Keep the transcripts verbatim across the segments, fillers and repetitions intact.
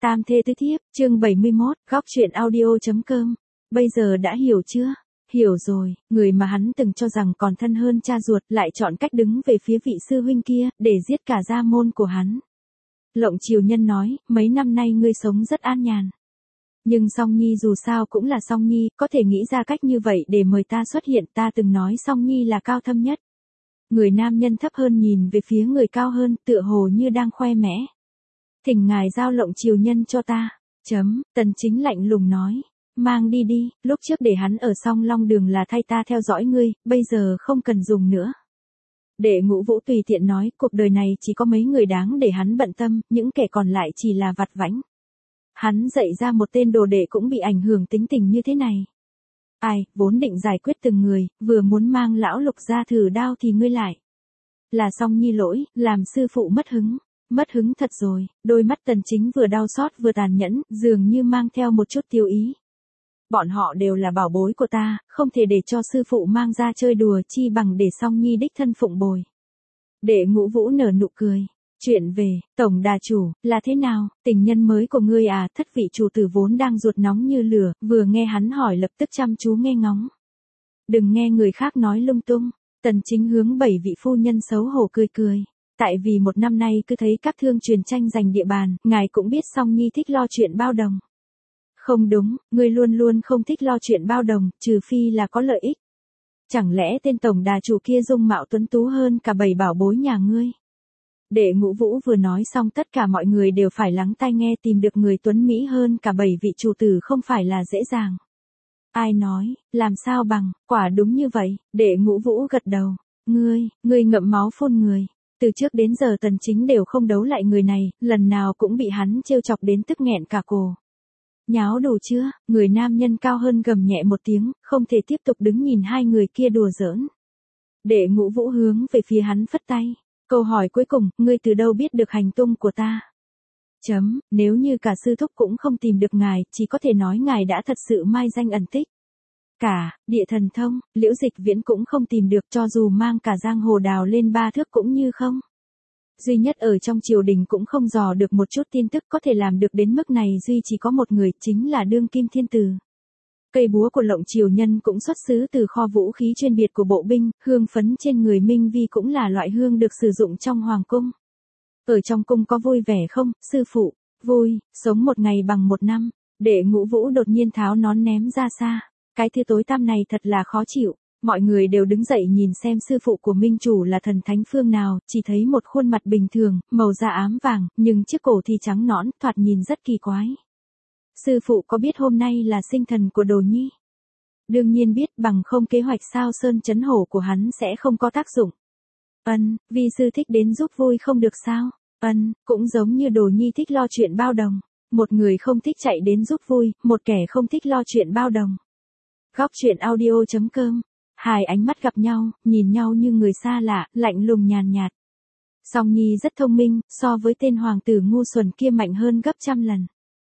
Tam thê tứ thiếp, chương bảy mươi mốt, góc truyện audio.com. Bây giờ đã hiểu chưa? Hiểu rồi, người mà hắn từng cho rằng còn thân hơn cha ruột lại chọn cách đứng về phía vị sư huynh kia, để giết cả gia môn của hắn. Lộng Triều Nhân nói, mấy năm nay ngươi sống rất an nhàn. Nhưng Song Nhi dù sao cũng là Song Nhi, có thể nghĩ ra cách như vậy để mời ta xuất hiện. Ta từng nói Song Nhi là cao thâm nhất. Người nam nhân thấp hơn nhìn về phía người cao hơn, tựa hồ như đang khoe mẽ. Thỉnh ngài giao Lộng Triều Nhân cho ta. Chấm, Tần Chính lạnh lùng nói. Mang đi đi, lúc trước để hắn ở Song Long Đường là thay ta theo dõi ngươi, bây giờ không cần dùng nữa. Đệ Ngũ Vũ tùy tiện nói, cuộc đời này chỉ có mấy người đáng để hắn bận tâm, những kẻ còn lại chỉ là vặt vãnh. Hắn dạy ra một tên đồ đệ cũng bị ảnh hưởng tính tình như thế này. Ai, vốn định giải quyết từng người, vừa muốn mang lão Lục ra thử đao thì ngươi lại. Là Song Nhi lỗi, làm sư phụ mất hứng. Mất hứng thật rồi, đôi mắt Tần Chính vừa đau xót vừa tàn nhẫn, dường như mang theo một chút tiêu ý. Bọn họ đều là bảo bối của ta, không thể để cho sư phụ mang ra chơi đùa, chi bằng để Song Nhi đích thân phụng bồi. Đệ Ngũ Vũ nở nụ cười. Chuyện về, tổng đà chủ, là thế nào, tình nhân mới của ngươi à? Thất vị chủ tử vốn đang ruột nóng như lửa, vừa nghe hắn hỏi lập tức chăm chú nghe ngóng. Đừng nghe người khác nói lung tung. Tần Chính hướng bảy vị phu nhân xấu hổ cười cười. Tại vì một năm nay cứ thấy các thương truyền tranh giành địa bàn, ngài cũng biết Song Nhi thích lo chuyện bao đồng. Không đúng, ngươi luôn luôn không thích lo chuyện bao đồng, trừ phi là có lợi ích. Chẳng lẽ tên tổng đà chủ kia dung mạo tuấn tú hơn cả bảy bảo bối nhà ngươi? Đệ Ngũ Vũ vừa nói xong tất cả mọi người đều phải lắng tai nghe, tìm được người tuấn mỹ hơn cả bảy vị chủ tử không phải là dễ dàng. Ai nói, làm sao bằng, quả đúng như vậy, Đệ Ngũ Vũ gật đầu. Ngươi, ngươi ngậm máu phun người. Từ trước đến giờ Tần Chính đều không đấu lại người này, lần nào cũng bị hắn trêu chọc đến tức nghẹn cả cổ. Nháo đủ chưa? Người nam nhân cao hơn gầm nhẹ một tiếng, không thể tiếp tục đứng nhìn hai người kia đùa giỡn. Đệ Ngũ Vũ hướng về phía hắn phất tay. Câu hỏi cuối cùng, ngươi từ đâu biết được hành tung của ta? Chấm, nếu như cả sư thúc cũng không tìm được ngài, chỉ có thể nói ngài đã thật sự mai danh ẩn tích. Cả, địa thần thông, Liễu Dịch Viễn cũng không tìm được, cho dù mang cả giang hồ đào lên ba thước cũng như không. Duy nhất ở trong triều đình cũng không dò được một chút tin tức, có thể làm được đến mức này duy chỉ có một người, chính là Đương Kim Thiên Tử. Cây búa của Lộng Triều Nhân cũng xuất xứ từ kho vũ khí chuyên biệt của bộ binh, hương phấn trên người Minh Vi cũng là loại hương được sử dụng trong hoàng cung. Ở trong cung có vui vẻ không, sư phụ? Vui, sống một ngày bằng một năm. Đệ Ngũ Vũ đột nhiên tháo nón ném ra xa. Cái thứ tối tăm này thật là khó chịu. Mọi người đều đứng dậy nhìn xem sư phụ của minh chủ là thần thánh phương nào, chỉ thấy một khuôn mặt bình thường, màu da ám vàng, nhưng chiếc cổ thì trắng nõn, thoạt nhìn rất kỳ quái. Sư phụ có biết hôm nay là sinh thần của Đồ Nhi? Đương nhiên biết, bằng không kế hoạch sao sơn chấn hổ của hắn sẽ không có tác dụng. Ân, vi sư thích đến giúp vui không được sao? Ân, cũng giống như Đồ Nhi thích lo chuyện bao đồng. Một người không thích chạy đến giúp vui, một kẻ không thích lo chuyện bao đồng. Góc truyện audio.com. Hai ánh mắt gặp nhau, nhìn nhau như người xa lạ, lạnh lùng nhàn nhạt. Song Nhi rất thông minh, so với tên hoàng tử ngu xuẩn kia mạnh hơn gấp trăm lần.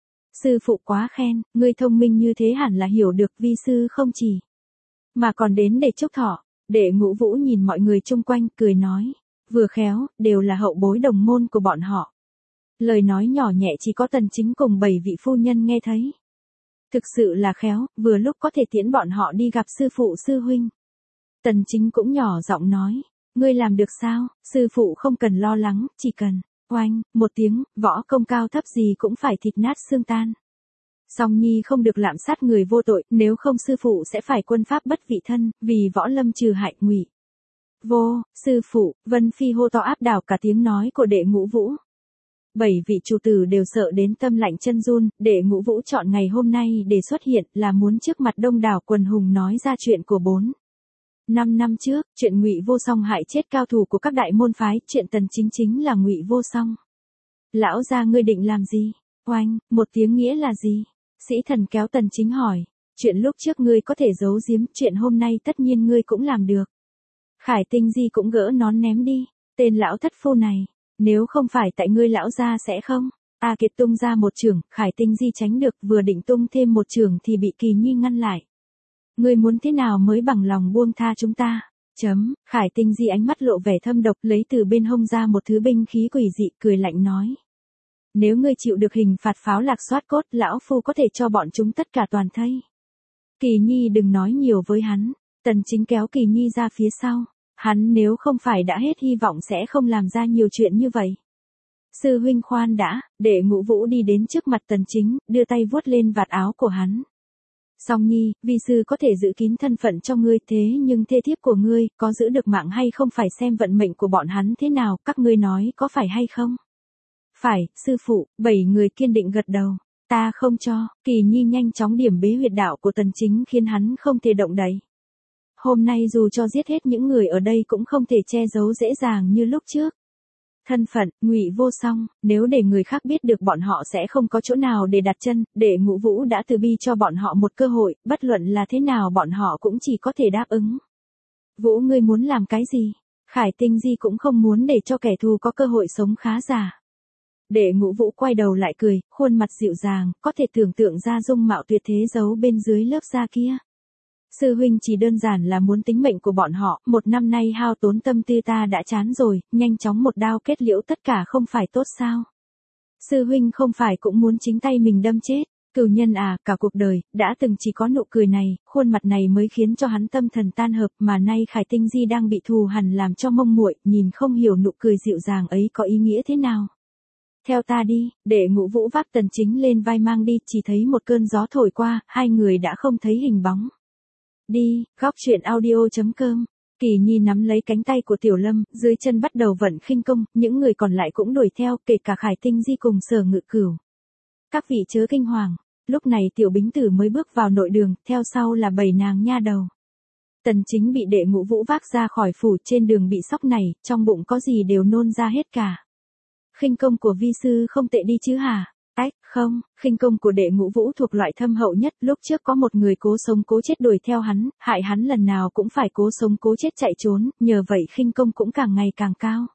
Sư phụ quá khen, ngươi thông minh như thế hẳn là hiểu được, vi sư không chỉ mà còn đến để chúc thọ. Đệ Ngũ Vũ nhìn mọi người chung quanh, cười nói, vừa khéo, đều là hậu bối đồng môn của bọn họ. Lời nói nhỏ nhẹ chỉ có Tần Chính cùng bảy vị phu nhân nghe thấy. Thực sự là khéo, vừa lúc có thể tiễn bọn họ đi gặp sư phụ sư huynh. Tần Chính cũng nhỏ giọng nói, ngươi làm được sao, sư phụ không cần lo lắng, chỉ cần, oanh, một tiếng, võ công cao thấp gì cũng phải thịt nát xương tan. Song Nhi không được lạm sát người vô tội, nếu không sư phụ sẽ phải quân pháp bất vị thân, vì võ lâm trừ hại ngụy. Vô, sư phụ, Vân Phi hô to áp đảo cả tiếng nói của Đệ Ngũ Vũ. Bảy vị chủ tử đều sợ đến tâm lạnh chân run, Đệ Ngũ Vũ chọn ngày hôm nay để xuất hiện là muốn trước mặt đông đảo quần hùng nói ra chuyện của bốn. Năm năm trước, chuyện Ngụy Vô Song hại chết cao thủ của các đại môn phái, chuyện Tần Chính chính là Ngụy Vô Song. Lão gia ngươi định làm gì? Oanh, một tiếng nghĩa là gì? Sĩ thần kéo Tần Chính hỏi, chuyện lúc trước ngươi có thể giấu giếm, chuyện hôm nay tất nhiên ngươi cũng làm được. Khải Tinh Di cũng gỡ nón ném đi, tên lão thất phu này, nếu không phải tại ngươi lão gia sẽ không? A Kiệt tung ra một chưởng, Khải Tinh Di tránh được, vừa định tung thêm một chưởng thì bị Kỳ Nhi ngăn lại. Ngươi muốn thế nào mới bằng lòng buông tha chúng ta? Chấm, Khải Tinh Di ánh mắt lộ vẻ thâm độc, lấy từ bên hông ra một thứ binh khí quỷ dị, cười lạnh nói. Nếu ngươi chịu được hình phạt pháo lạc soát cốt, lão phu có thể cho bọn chúng tất cả toàn thây. Kỳ Nhi đừng nói nhiều với hắn. Tần Chính kéo Kỳ Nhi ra phía sau. Hắn nếu không phải đã hết hy vọng sẽ không làm ra nhiều chuyện như vậy. Sư huynh khoan đã, để Ngũ Vũ đi đến trước mặt Tần Chính, đưa tay vuốt lên vạt áo của hắn. Song Nhi, vi sư có thể giữ kín thân phận cho ngươi, thế nhưng thê thiếp của ngươi, có giữ được mạng hay không phải xem vận mệnh của bọn hắn thế nào, các ngươi nói có phải hay không? Phải, sư phụ. Bảy người kiên định gật đầu. Ta không cho. Kỳ Nhi nhanh chóng điểm bế huyệt đạo của Tần Chính khiến hắn không thể động đậy. Hôm nay dù cho giết hết những người ở đây cũng không thể che giấu dễ dàng như lúc trước. Thân phận, Ngụy Vô Song, nếu để người khác biết được bọn họ sẽ không có chỗ nào để đặt chân, để Ngũ Vũ đã từ bi cho bọn họ một cơ hội, bất luận là thế nào bọn họ cũng chỉ có thể đáp ứng. Vũ ngươi muốn làm cái gì? Khải Tinh Di cũng không muốn để cho kẻ thù có cơ hội sống khá giả. Để Ngũ Vũ quay đầu lại cười, khuôn mặt dịu dàng, có thể tưởng tượng ra dung mạo tuyệt thế giấu bên dưới lớp da kia. Sư huynh chỉ đơn giản là muốn tính mệnh của bọn họ, một năm nay hao tốn tâm tư ta đã chán rồi, nhanh chóng một đao kết liễu tất cả không phải tốt sao? Sư huynh không phải cũng muốn chính tay mình đâm chết, cửu nhân à, cả cuộc đời, đã từng chỉ có nụ cười này, khuôn mặt này mới khiến cho hắn tâm thần tan hợp, mà nay Khải Tinh Di đang bị thù hằn làm cho mông muội, nhìn không hiểu nụ cười dịu dàng ấy có ý nghĩa thế nào. Theo ta đi, để Ngũ Vũ vác Tần Chính lên vai mang đi, chỉ thấy một cơn gió thổi qua, hai người đã không thấy hình bóng. Đi, góc truyện audio.com. Kỳ Nhi nắm lấy cánh tay của Tiểu Lâm, dưới chân bắt đầu vận khinh công, những người còn lại cũng đuổi theo, kể cả Khải Tinh Di cùng Sở Ngự Cửu. Các vị chớ kinh hoàng. Lúc này Tiểu Bính Tử mới bước vào nội đường, theo sau là bảy nàng nha đầu. Tần Chính bị đệ Ngũ Vũ vác ra khỏi phủ, trên đường bị sóc này, trong bụng có gì đều nôn ra hết cả. Khinh công của vi sư không tệ đi chứ hả? Ách, không, khinh công của đệ Ngũ Vũ thuộc loại thâm hậu nhất, lúc trước có một người cố sống cố chết đuổi theo hắn, hại hắn lần nào cũng phải cố sống cố chết chạy trốn, nhờ vậy khinh công cũng càng ngày càng cao.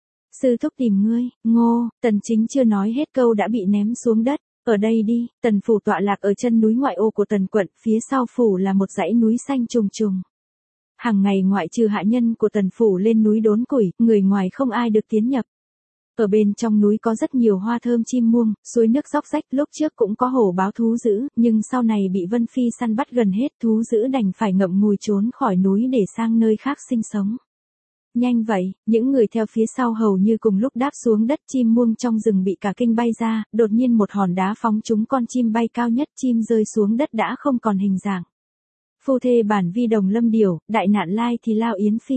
Sư thúc tìm ngươi, Ngô, Tần Chính chưa nói hết câu đã bị ném xuống đất, ở đây đi, Tần phủ tọa lạc ở chân núi ngoại ô của Tần quận, phía sau phủ là một dãy núi xanh trùng trùng. Hàng ngày ngoại trừ hạ nhân của Tần phủ lên núi đốn củi, người ngoài không ai được tiến nhập. Ở bên trong núi có rất nhiều hoa thơm chim muông, suối nước róc rách, lúc trước cũng có hổ báo thú dữ, nhưng sau này bị Vân Phi săn bắt gần hết, thú dữ đành phải ngậm ngùi trốn khỏi núi để sang nơi khác sinh sống. Nhanh vậy, những người theo phía sau hầu như cùng lúc đáp xuống đất, chim muông trong rừng bị cả kinh bay ra, đột nhiên một hòn đá phóng trúng con chim bay cao nhất, chim rơi xuống đất đã không còn hình dạng. Phu thê bản vi đồng lâm điểu, đại nạn lai thì lao yến phi.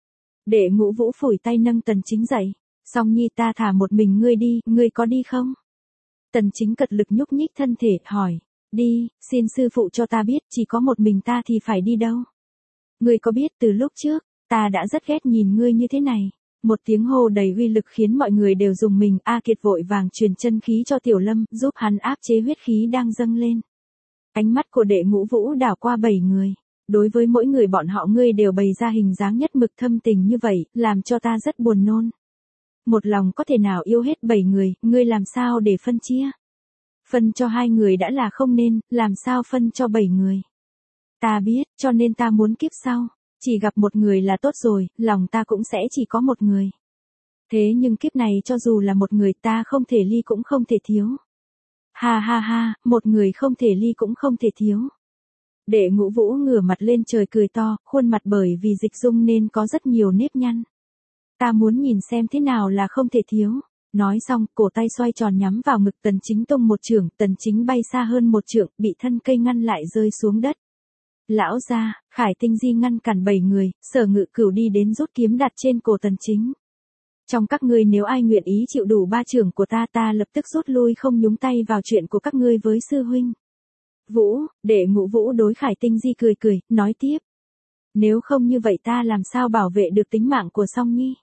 Để Ngũ Vũ phủi tay nâng Tần Chính dậy. Song Nhi ta thả một mình ngươi đi, ngươi có đi không? Tần Chính cật lực nhúc nhích thân thể, hỏi. Đi, xin sư phụ cho ta biết, chỉ có một mình ta thì phải đi đâu? Ngươi có biết từ lúc trước, ta đã rất ghét nhìn ngươi như thế này. Một tiếng hô đầy uy lực khiến mọi người đều dùng mình, A Kiệt vội vàng truyền chân khí cho Tiểu Lâm, giúp hắn áp chế huyết khí đang dâng lên. Ánh mắt của đệ Ngũ Vũ đảo qua bảy người. Đối với mỗi người bọn họ ngươi đều bày ra hình dáng nhất mực thâm tình như vậy, làm cho ta rất buồn nôn. Một lòng có thể nào yêu hết bảy người, ngươi làm sao để phân chia? Phân cho hai người đã là không nên, làm sao phân cho bảy người? Ta biết, cho nên ta muốn kiếp sau, chỉ gặp một người là tốt rồi, lòng ta cũng sẽ chỉ có một người. Thế nhưng kiếp này cho dù là một người ta không thể ly cũng không thể thiếu. Ha ha ha, một người không thể ly cũng không thể thiếu. Đệ Ngũ Vũ ngửa mặt lên trời cười to, khuôn mặt bởi vì dịch dung nên có rất nhiều nếp nhăn. Ta muốn nhìn xem thế nào là không thể thiếu. Nói xong, cổ tay xoay tròn nhắm vào ngực Tần Chính tung một chưởng, Tần Chính bay xa hơn một trượng, bị thân cây ngăn lại rơi xuống đất. Lão gia, Khải Tinh Di ngăn cản bảy người, Sở Ngự Cửu đi đến rút kiếm đặt trên cổ Tần Chính. Trong các ngươi nếu ai nguyện ý chịu đủ ba chưởng của ta, ta lập tức rút lui không nhúng tay vào chuyện của các ngươi với sư huynh. Vũ, để Ngũ Vũ đối Khải Tinh Di cười cười, nói tiếp. Nếu không như vậy ta làm sao bảo vệ được tính mạng của Song Nhi?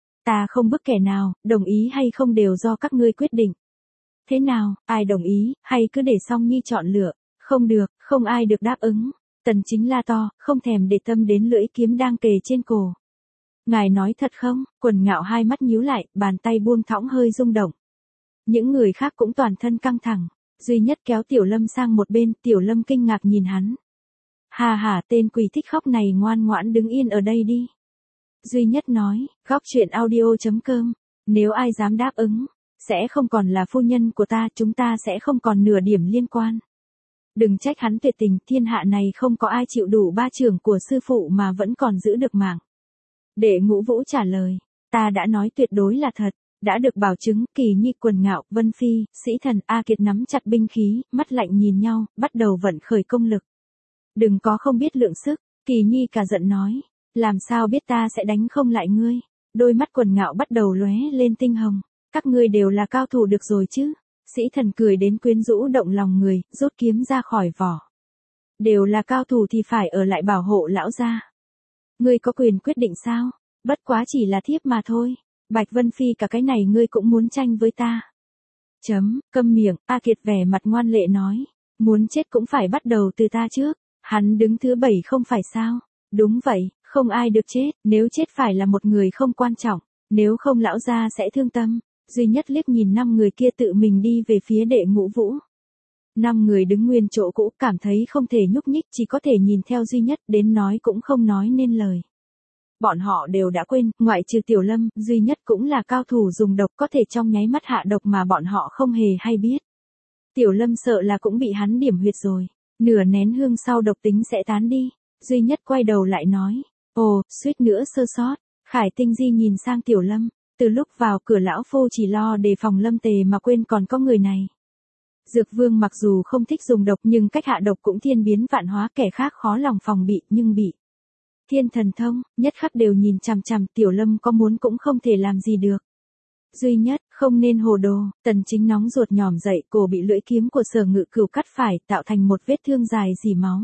Ta không bức kẻ nào, đồng ý hay không đều do các ngươi quyết định. Thế nào, ai đồng ý, hay cứ để Song Nhi chọn lựa? Không được, không ai được đáp ứng. Tần Chính la to, không thèm để tâm đến lưỡi kiếm đang kề trên cổ. Ngài nói thật không? Quần Ngạo hai mắt nhíu lại, bàn tay buông thõng hơi rung động. Những người khác cũng toàn thân căng thẳng. Duy Nhất kéo Tiểu Lâm sang một bên, Tiểu Lâm kinh ngạc nhìn hắn. Hà hà, tên quỷ thích khóc này ngoan ngoãn đứng yên ở đây đi. Duy Nhất nói, góc truyện audio.com, nếu ai dám đáp ứng, sẽ không còn là phu nhân của ta, chúng ta sẽ không còn nửa điểm liên quan. Đừng trách hắn tuyệt tình, thiên hạ này không có ai chịu đủ ba chưởng của sư phụ mà vẫn còn giữ được mạng. Đệ Ngũ Vũ trả lời, ta đã nói tuyệt đối là thật, đã được bảo chứng. Kỳ Nhi, Quần Ngạo, Vân Phi, Sĩ Thần, A Kiệt nắm chặt binh khí, mắt lạnh nhìn nhau, bắt đầu vận khởi công lực. Đừng có không biết lượng sức, Kỳ Nhi cả giận nói, làm sao biết ta sẽ đánh không lại ngươi. Đôi mắt Quần Ngạo bắt đầu lóe lên tinh hồng, các ngươi đều là cao thủ được rồi chứ. Sĩ Thần cười đến quyến rũ động lòng người, rút kiếm ra khỏi vỏ. Đều là cao thủ thì phải ở lại bảo hộ lão gia. Ngươi có quyền quyết định sao? Bất quá chỉ là thiếp mà thôi. Bạch Vân Phi, cả cái này ngươi cũng muốn tranh với ta. Chấm, câm miệng, A Kiệt vẻ mặt ngoan lệ nói. Muốn chết cũng phải bắt đầu từ ta trước. Hắn đứng thứ bảy không phải sao? Đúng vậy, không ai được chết, nếu chết phải là một người không quan trọng, nếu không lão gia sẽ thương tâm. Duy Nhất liếc nhìn năm người kia tự mình đi về phía Đệ Ngũ Vũ. Năm người đứng nguyên chỗ cũ, cảm thấy không thể nhúc nhích, chỉ có thể nhìn theo Duy Nhất, đến nói cũng không nói nên lời. Bọn họ đều đã quên, ngoại trừ Tiểu Lâm, Duy Nhất cũng là cao thủ dùng độc, có thể trong nháy mắt hạ độc mà bọn họ không hề hay biết. Tiểu Lâm sợ là cũng bị hắn điểm huyệt rồi, nửa nén hương sau độc tính sẽ tán đi. Duy Nhất quay đầu lại nói, ồ, suýt nữa sơ sót. Khải Tinh Di nhìn sang Tiểu Lâm, từ lúc vào cửa lão phu chỉ lo đề phòng Lâm Tề mà quên còn có người này. Dược Vương mặc dù không thích dùng độc nhưng cách hạ độc cũng thiên biến vạn hóa, kẻ khác khó lòng phòng bị, nhưng bị Thiên Thần Thông, nhất khắc đều nhìn chằm chằm. Tiểu Lâm có muốn cũng không thể làm gì được. Duy Nhất, không nên hồ đồ. Tần Chính nóng ruột nhòm dậy, cổ bị lưỡi kiếm của Sở Ngự Cửu cắt phải, tạo thành một vết thương dài rỉ máu.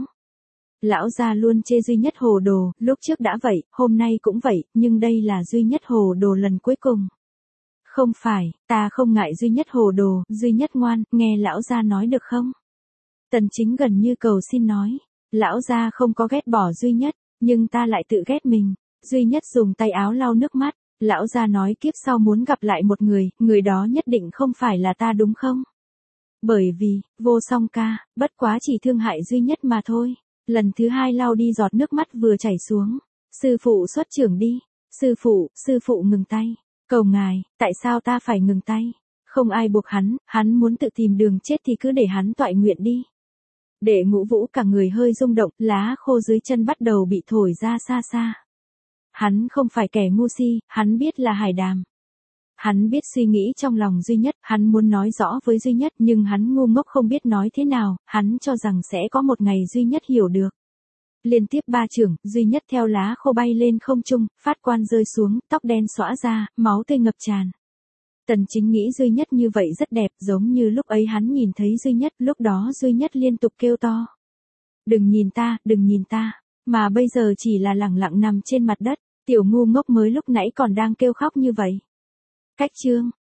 Lão gia luôn chê Duy Nhất hồ đồ, lúc trước đã vậy, hôm nay cũng vậy, nhưng đây là Duy Nhất hồ đồ lần cuối cùng. Không phải, ta không ngại Duy Nhất hồ đồ, Duy Nhất ngoan, nghe lão gia nói được không? Tần Chính gần như cầu xin nói, lão gia không có ghét bỏ Duy Nhất, nhưng ta lại tự ghét mình. Duy Nhất dùng tay áo lau nước mắt, lão gia nói kiếp sau muốn gặp lại một người, người đó nhất định không phải là ta đúng không? Bởi vì, Vô Song ca, bất quá chỉ thương hại Duy Nhất mà thôi. Lần thứ hai lau đi giọt nước mắt vừa chảy xuống. Sư phụ xuất trưởng đi. Sư phụ, sư phụ ngừng tay. Cầu ngài, tại sao ta phải ngừng tay? Không ai buộc hắn, hắn muốn tự tìm đường chết thì cứ để hắn toại nguyện đi. Đệ Ngũ Vũ cả người hơi rung động, lá khô dưới chân bắt đầu bị thổi ra xa xa. Hắn không phải kẻ ngu si, hắn biết là Hải Đàm. Hắn biết suy nghĩ trong lòng Duy Nhất, hắn muốn nói rõ với Duy Nhất nhưng hắn ngu ngốc không biết nói thế nào, hắn cho rằng sẽ có một ngày Duy Nhất hiểu được. Liên tiếp ba chưởng, Duy Nhất theo lá khô bay lên không trung, phát quan rơi xuống, tóc đen xõa ra, máu tươi ngập tràn. Tần Chính nghĩ Duy Nhất như vậy rất đẹp, giống như lúc ấy hắn nhìn thấy Duy Nhất, lúc đó Duy Nhất liên tục kêu to. Đừng nhìn ta, đừng nhìn ta, mà bây giờ chỉ là lẳng lặng nằm trên mặt đất, tiểu ngu ngốc mới lúc nãy còn đang kêu khóc như vậy. Cách chương